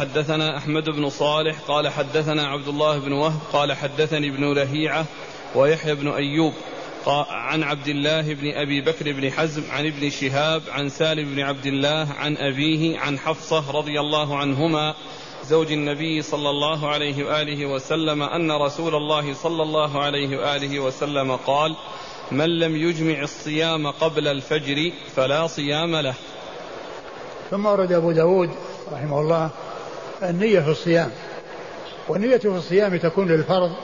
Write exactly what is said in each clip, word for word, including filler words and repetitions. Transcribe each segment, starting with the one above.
حدثنا أحمد بن صالح قال حدثنا عبد الله بن وهب قال حدثني ابن لهيعة ويحيى بن أيوب عن عبد الله بن أبي بكر بن حزم عن ابن شهاب عن سالم بن عبد الله عن أبيه عن حفصة رضي الله عنهما زوج النبي صلى الله عليه وآله وسلم أن رسول الله صلى الله عليه وآله وسلم قال: من لم يجمع الصيام قبل الفجر فلا صيام له. ثم أورد أبو داود رحمه الله النية في الصيام، والنية في الصيام تكون للفرض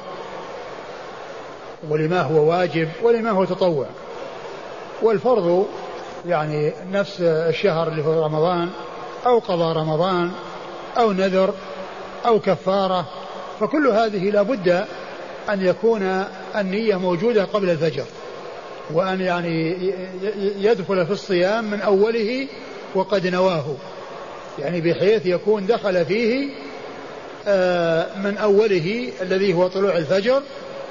ولما هو واجب ولما هو تطوع. والفرض يعني نفس الشهر اللي هو رمضان أو قضاء رمضان أو نذر أو كفارة، فكل هذه لا بد أن يكون النية موجودة قبل الفجر، وأن يعني يدخل في الصيام من أوله وقد نواه، يعني بحيث يكون دخل فيه من أوله الذي هو طلوع الفجر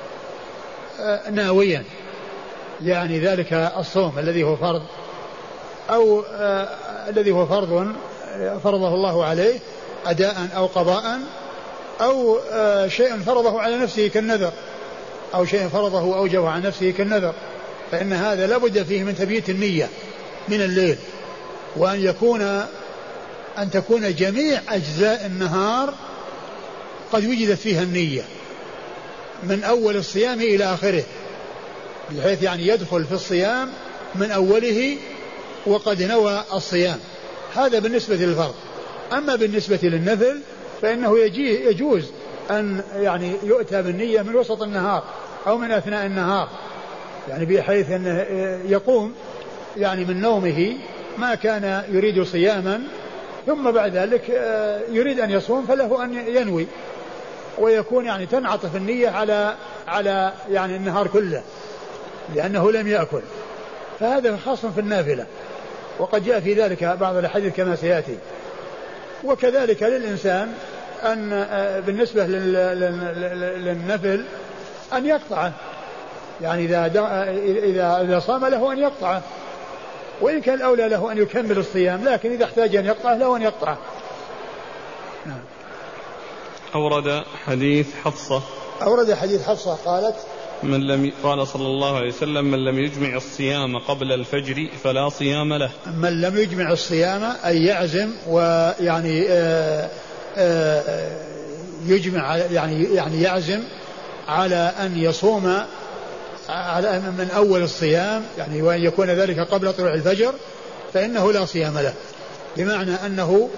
ناويا، يعني ذلك الصوم الذي هو فرض أو الذي هو فرض فرضه الله عليه أداء أو قضاء، أو شيء فرضه على نفسه كالنذر، أو شيء فرضه وأوجبه عن نفسه كالنذر، فإن هذا لا بد فيه من تبييت النية من الليل، وأن يكون أن تكون جميع أجزاء النهار قد وجدت فيها النية من أول الصيام إلى آخره، بحيث يعني يدخل في الصيام من أوله وقد نوى الصيام. هذا بالنسبة للفرض. أما بالنسبة للنفل فإنه يجوز أن يعني يؤتى بالنية من وسط النهار أو من أثناء النهار، يعني بحيث أنه يقوم يعني من نومه ما كان يريد صياما، ثم بعد ذلك يريد أن يصوم فله أن ينوي، ويكون يعني تنعطف النية على على يعني النهار كله لأنه لم يأكل، فهذا خاص في النافلة، وقد جاء في ذلك بعض الحديث كما سيأتي. وكذلك للإنسان أن بالنسبة للنفل أن يقطعه، يعني إذا إذا إذا صام له أن يقطعه، وإن كان الأولى له أن يكمل الصيام، لكن إذا احتاج أن يقطعه له أن يقطعه. نعم. أورد حديث حفصة أورد حديث حفصة قالت: من لم قال صلى الله عليه وسلم: من لم يجمع الصيام قبل الفجر فلا صيام له. من لم يجمع الصيام أي يعزم ويعني آآ آآ يجمع يعني يعني يعزم على أن يصوم على من أول الصيام، يعني وأن يكون ذلك قبل طلوع الفجر، فإنه لا صيام له، بمعنى أنه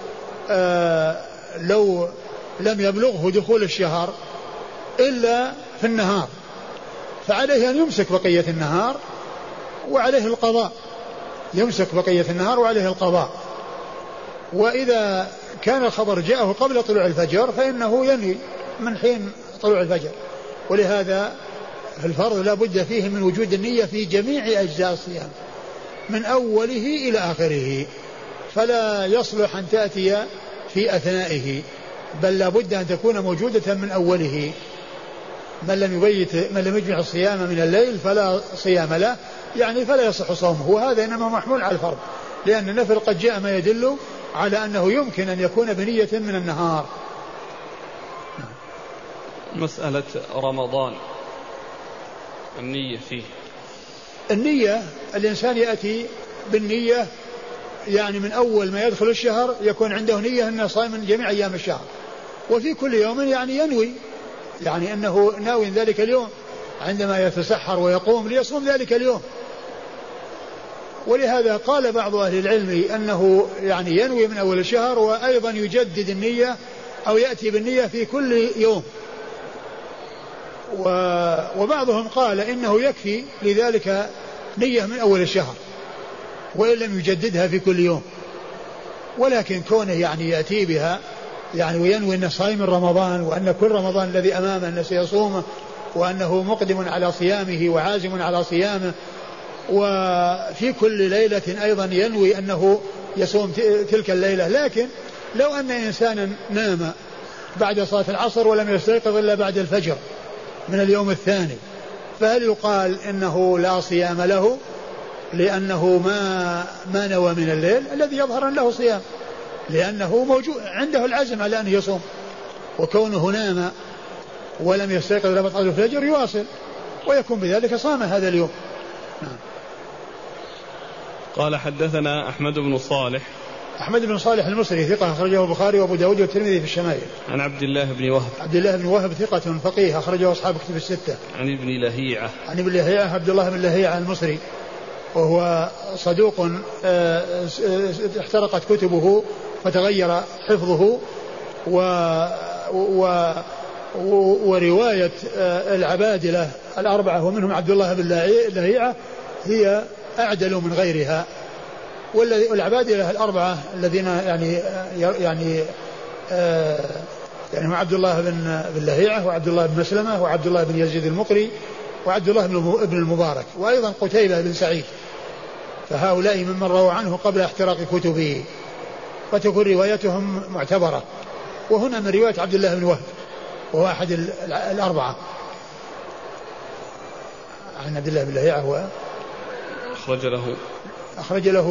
لو لم يبلغه دخول الشهر إلا في النهار فعليه أن يمسك بقية النهار وعليه القضاء، يمسك بقية النهار وعليه القضاء. وإذا كان الخبر جاءه قبل طلوع الفجر فإنه ينوي من حين طلوع الفجر. ولهذا في الفرض لا بد فيه من وجود النية في جميع أجزاء الصيام من أوله إلى آخره، فلا يصلح أن تأتي في أثنائه، بل لا بد أن تكون موجودة من أوله. من لم يبيت من لم يجمع الصيام من الليل فلا صيام له، يعني فلا يصح صومه، وهذا إنما محمول على الفرض، لأن النفل قد جاء ما يدل على أنه يمكن أن يكون بنية من النهار. مسألة رمضان النية فيه، النية الإنسان يأتي بالنية يعني من أول ما يدخل الشهر يكون عنده نية أنه صائم من جميع أيام الشهر، وفي كل يوم يعني ينوي يعني أنه ناوي ذلك اليوم عندما يتسحر ويقوم ليصوم ذلك اليوم. ولهذا قال بعض أهل العلم أنه يعني ينوي من أول الشهر، وأيضا يجدد النية أو يأتي بالنية في كل يوم. وبعضهم قال إنه يكفي لذلك نية من أول الشهر وإن لم يجددها في كل يوم، ولكن كونه يعني يأتي بها يعني وينوي أنه صائم رمضان، وأن كل رمضان الذي أمامه أنه سيصومه، وأنه مقدم على صيامه وعازم على صيامه، وفي كل ليلة أيضا ينوي أنه يصوم تلك الليلة. لكن لو أن إنسانا نام بعد صلاة العصر ولم يستيقظ إلا بعد الفجر من اليوم الثاني، فهل يقال إنه لا صيام له لأنه ما ما نوى من الليل؟ الذي يظهر أن له صيام، لأنه موجود عنده العزم على أن يصوم، وكونه نام ولم يستيقظ لما طلع الفجر يواصل ويكون بذلك صام هذا اليوم. نعم. قال حدثنا أحمد بن صالح. أحمد بن صالح المصري ثقة أخرجه البخاري وأبو داود والترمذي في الشمائل. عن عبد الله بن وهب. عبد الله بن وهب ثقة فقيه أخرجه أصحاب كتب الستة. عن ابن لهيعة. عن ابن لهيعة عبد الله بن لهيعة المصري وهو صدوق احترقت كتبه فتغير حفظه و, و ورواية العبادلة الأربعة ومنهم عبد الله بن لهيعة هي أعدل من غيرها. والعبادلة الأربعة الذين يعني يعني آه يعني هم عبد الله بن بن لهيعة وعبد الله بن مسلمة وعبد الله بن يزيد المقري وعبد الله بن المبارك وأيضا قتيبة بن سعيد، فهؤلاء ممن رووا عنه قبل احتراق كتبه فتكون روايتهم معتبرة. وهنا من رواية عبد الله بن وهب وهو أحد الأربعة عن عبد الله بن لهيعة هو أخرج له أخرج له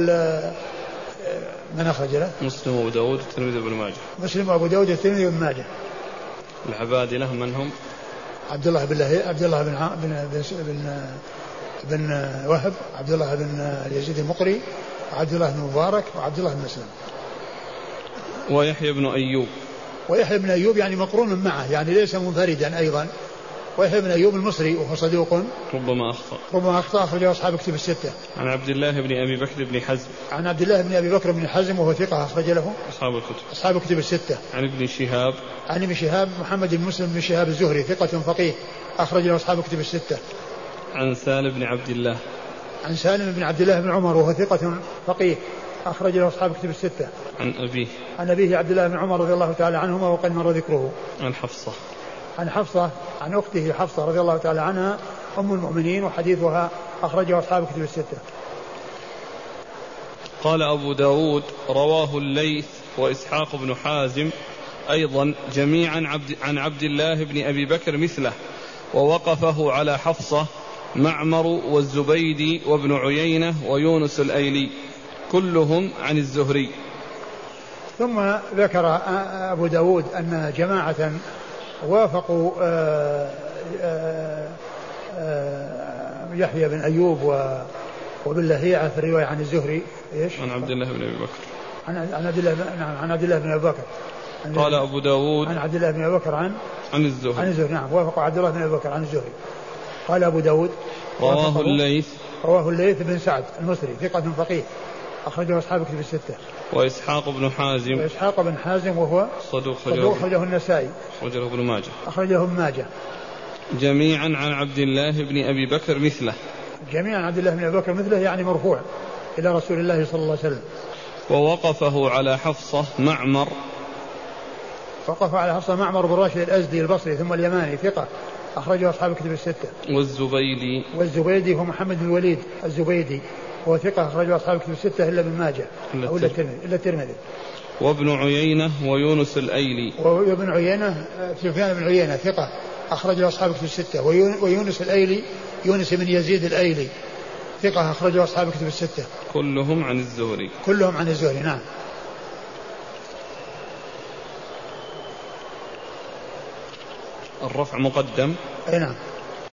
من أخرج له مسلم وأبو داود والترمذي وابن ماجه. مسلم وأبو داود والترمذي وابن ماجه. العبادلة من هم؟ عبد الله بن لهيعة عبد الله بن بن بن بن وهب عبد الله بن يزيد المقري وعبد الله بن مبارك وعبد الله بن مسلم. ويحيى بن أيوب. ويحيى بن أيوب يعني مقرون معه يعني ليس منفردا أيضا. ويحيى بن أيوب المصري وهو صدوق ربما أخطأ ربما أخطأ أخرجه أصحاب كتب الستة. عن عبد الله بن أبي بكر بن حزم. عن عبد الله بن أبي بكر بن حزم وهو ثقة أخرج له أصحاب الكتب أصحاب كتب الستة. عن ابن شهاب. عن ابن شهاب محمد بن مسلم بن شهاب الزهري ثقة فقيه أخرج له أصحاب كتب الستة. عن سالم بن عبد الله. عن سالم بن عبد الله بن عمر وهو ثقة فقيه أخرج له أصحاب كتب الستة. عن أبيه. عن أبيه عبد الله بن عمر رضي الله تعالى عنهما وقد مر ذكره. عن حفصة. عن حفصة عن أخته حفصة رضي الله تعالى عنها أم المؤمنين وحديثها أخرجه أصحاب كتب الستة. قال أبو داود رواه الليث وإسحاق بن حازم أيضا جميعا عبد عن عبد الله بن أبي بكر مثله ووقفه على حفصة معمر والزبيدي وابن عيينة ويونس الأيلي كلهم عن الزهري. ثم ذكر أبو داود أن جماعة وافقوا آآ آآ يحيى بن أيوب وابن لهيعة في الرواية عن الزهري إيش؟ عن عبد الله بن أبي بكر. عن عبد الله نعم عن عبد الله بن أبي بكر. قال أبو داود عن عبد الله بن أبي بكر عن عن الزهري. عن الزهري نعم وافقوا عبد الله بن أبي بكر عن الزهري. قال أبو داود رواه الليث رواه الليث بن سعد المصري ثقة فقيه أخرجه أصحاب كتب الستة. وإسحاق بن حازم. وإسحاق بن حازم وهو صدوق أخرجه النسائي. أخرجه ابن ماجه. أخرجه ابن ماجه. جميعا عن عبد الله بن أبي بكر مثله. جميعا عبد الله بن أبي بكر مثله يعني مرفوع إلى رسول الله صلى الله عليه وسلم. ووقفه على حفصة معمر. وقف على حفصة معمر بن راشد الأزدي البصري ثم اليماني ثقة أخرجه أصحاب كتب الستة. والزبيدي. والزبيدي هو محمد بن الوليد الزبيدي هو ثقة أخرجه أصحاب كتب الستة إلا ابن ماجه أو إلا الترمذي إلا الترمذي. وابن عيينة ويونس الأيلي. وابن عيينة سفيان بن عيينة ثقة أخرجه أصحاب كتب الستة. ويونس الأيلي يونس بن يزيد الأيلي ثقة أخرجه أصحاب كتب الستة. كلهم عن الزهري. كلهم عن الزهري نعم. الرفع مقدم. أي نعم.